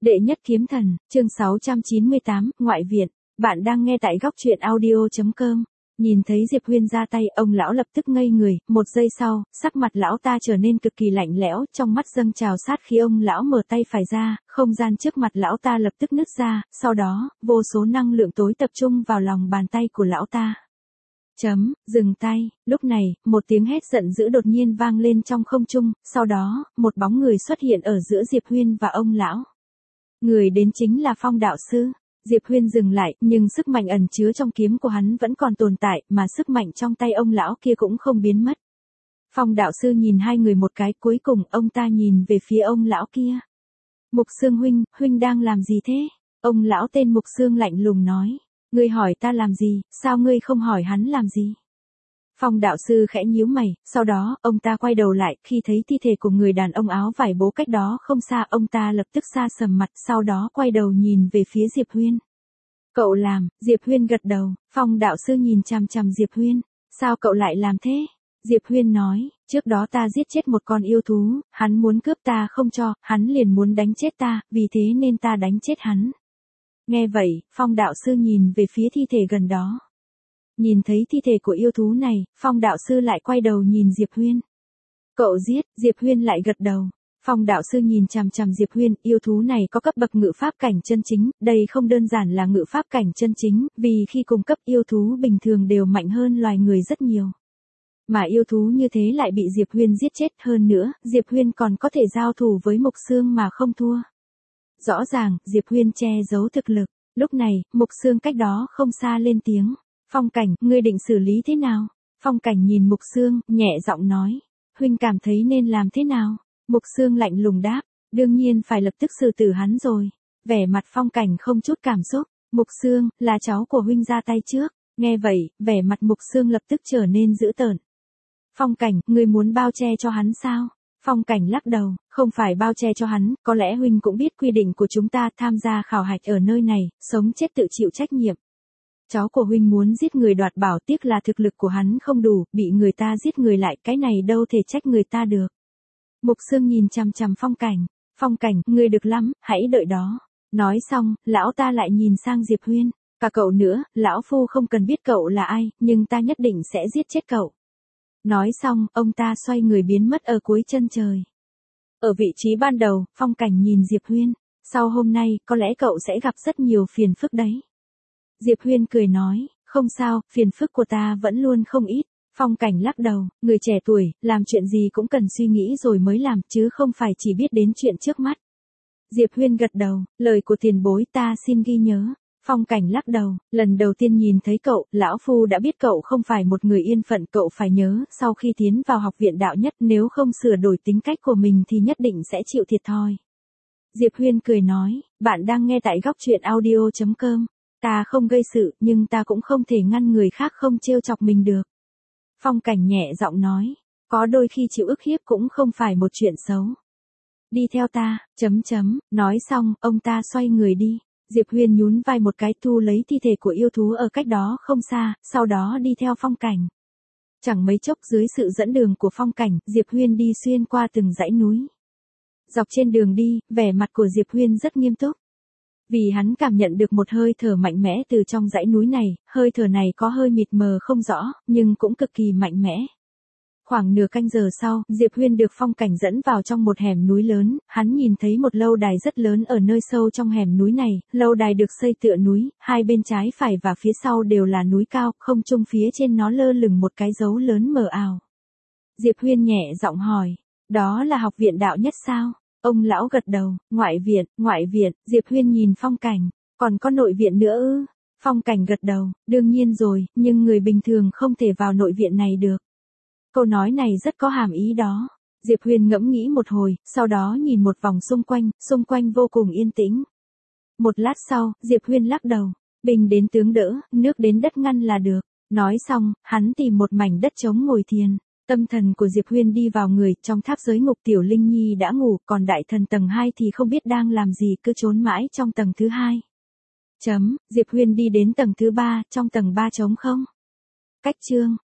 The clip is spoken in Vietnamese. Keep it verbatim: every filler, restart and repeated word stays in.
Đệ nhất kiếm thần, chương sáu trăm chín mươi tám, ngoại viện. Bạn đang nghe tại góc truyện audio chấm com. Nhìn thấy Diệp Huyên ra tay, ông lão lập tức ngây người, một giây sau, sắc mặt lão ta trở nên cực kỳ lạnh lẽo, trong mắt dâng trào sát khí. Ông lão mở tay phải ra, không gian trước mặt lão ta lập tức nứt ra, sau đó, vô số năng lượng tối tập trung vào lòng bàn tay của lão ta. Chấm, dừng tay. Lúc này, một tiếng hét giận dữ đột nhiên vang lên trong không trung, sau đó, một bóng người xuất hiện ở giữa Diệp Huyên và ông lão. Người đến chính là Phong đạo sư. Diệp Huyên dừng lại, nhưng sức mạnh ẩn chứa trong kiếm của hắn vẫn còn tồn tại, mà sức mạnh trong tay ông lão kia cũng không biến mất. Phong đạo sư nhìn hai người một cái, cuối cùng ông ta nhìn về phía ông lão kia. Mục Xương huynh, huynh đang làm gì thế? Ông lão tên Mục Xương lạnh lùng nói. Ngươi hỏi ta làm gì, sao ngươi không hỏi hắn làm gì? Phong đạo sư khẽ nhíu mày, sau đó, ông ta quay đầu lại, khi thấy thi thể của người đàn ông áo vải bố cách đó không xa, ông ta lập tức sa sầm mặt, sau đó quay đầu nhìn về phía Diệp Huyên. Cậu làm, Diệp Huyên gật đầu, Phong đạo sư nhìn chằm chằm Diệp Huyên, sao cậu lại làm thế? Diệp Huyên nói, trước đó ta giết chết một con yêu thú, hắn muốn cướp ta không cho, hắn liền muốn đánh chết ta, vì thế nên ta đánh chết hắn. Nghe vậy, Phong đạo sư nhìn về phía thi thể gần đó. Nhìn thấy thi thể của yêu thú này, Phong đạo sư lại quay đầu nhìn Diệp Huyên. Cậu giết, Diệp Huyên lại gật đầu. Phong đạo sư nhìn chằm chằm Diệp Huyên, yêu thú này có cấp bậc ngự pháp cảnh chân chính, đây không đơn giản là ngự pháp cảnh chân chính, vì khi cùng cấp yêu thú bình thường đều mạnh hơn loài người rất nhiều. Mà yêu thú như thế lại bị Diệp Huyên giết chết, hơn nữa, Diệp Huyên còn có thể giao thủ với Mục Xương mà không thua. Rõ ràng, Diệp Huyên che giấu thực lực. Lúc này, Mục Xương cách đó không xa lên tiếng. Phong Cảnh, ngươi định xử lý thế nào? Phong Cảnh nhìn Mục Xương, nhẹ giọng nói. Huynh cảm thấy nên làm thế nào? Mục Xương lạnh lùng đáp. Đương nhiên phải lập tức xử tử hắn rồi. Vẻ mặt Phong Cảnh không chút cảm xúc. Mục Xương, là cháu của huynh ra tay trước. Nghe vậy, vẻ mặt Mục Xương lập tức trở nên dữ tợn. Phong Cảnh, ngươi muốn bao che cho hắn sao? Phong Cảnh lắc đầu, không phải bao che cho hắn, có lẽ huynh cũng biết quy định của chúng ta, tham gia khảo hạch ở nơi này, sống chết tự chịu trách nhiệm. Cháu của huynh muốn giết người đoạt bảo, tiếc là thực lực của hắn không đủ, bị người ta giết người lại, cái này đâu thể trách người ta được. Mục Xương nhìn chằm chằm Phong Cảnh. Phong Cảnh, ngươi được lắm, hãy đợi đó. Nói xong, lão ta lại nhìn sang Diệp Huyên. Cả cậu nữa, lão phu không cần biết cậu là ai, nhưng ta nhất định sẽ giết chết cậu. Nói xong, ông ta xoay người biến mất ở cuối chân trời. Ở vị trí ban đầu, Phong Cảnh nhìn Diệp Huyên. Sau hôm nay, có lẽ cậu sẽ gặp rất nhiều phiền phức đấy. Diệp Huyên cười nói, không sao, phiền phức của ta vẫn luôn không ít. Phong Cảnh lắc đầu, người trẻ tuổi, làm chuyện gì cũng cần suy nghĩ rồi mới làm, chứ không phải chỉ biết đến chuyện trước mắt. Diệp Huyên gật đầu, lời của tiền bối ta xin ghi nhớ. Phong Cảnh lắc đầu, lần đầu tiên nhìn thấy cậu, lão phu đã biết cậu không phải một người yên phận, cậu phải nhớ, sau khi tiến vào học viện đạo nhất, nếu không sửa đổi tính cách của mình thì nhất định sẽ chịu thiệt thòi. Diệp Huyên cười nói, bạn đang nghe tại góc truyện audio chấm com. Ta không gây sự, nhưng ta cũng không thể ngăn người khác không trêu chọc mình được. Phong Cảnh nhẹ giọng nói, có đôi khi chịu ức hiếp cũng không phải một chuyện xấu. Đi theo ta, chấm chấm, nói xong, ông ta xoay người đi. Diệp Huyên nhún vai một cái, thu lấy thi thể của yêu thú ở cách đó không xa, sau đó đi theo Phong Cảnh. Chẳng mấy chốc dưới sự dẫn đường của Phong Cảnh, Diệp Huyên đi xuyên qua từng dãy núi. Dọc trên đường đi, vẻ mặt của Diệp Huyên rất nghiêm túc. Vì hắn cảm nhận được một hơi thở mạnh mẽ từ trong dãy núi này, hơi thở này có hơi mịt mờ không rõ, nhưng cũng cực kỳ mạnh mẽ. Khoảng nửa canh giờ sau, Diệp Huyên được Phong Cảnh dẫn vào trong một hẻm núi lớn, hắn nhìn thấy một lâu đài rất lớn ở nơi sâu trong hẻm núi này, lâu đài được xây tựa núi, hai bên trái phải và phía sau đều là núi cao, không trung phía trên nó lơ lửng một cái dấu lớn mờ ảo. Diệp Huyên nhẹ giọng hỏi, đó là học viện đạo nhất sao? Ông lão gật đầu, ngoại viện, ngoại viện, Diệp Huyên nhìn Phong Cảnh, còn có nội viện nữa ư? Phong Cảnh gật đầu, đương nhiên rồi, nhưng người bình thường không thể vào nội viện này được. Câu nói này rất có hàm ý đó. Diệp Huyên ngẫm nghĩ một hồi, sau đó nhìn một vòng xung quanh, xung quanh vô cùng yên tĩnh. Một lát sau, Diệp Huyên lắc đầu, bình đến tướng đỡ, nước đến đất ngăn là được. Nói xong, hắn tìm một mảnh đất trống ngồi thiền. Tâm thần của Diệp Huyên đi vào người, trong tháp giới ngục Tiểu Linh Nhi đã ngủ, còn đại thần tầng hai thì không biết đang làm gì, cứ trốn mãi trong tầng thứ hai. Chấm, Diệp Huyên đi đến tầng thứ ba, trong tầng ba trống không. Cách chương.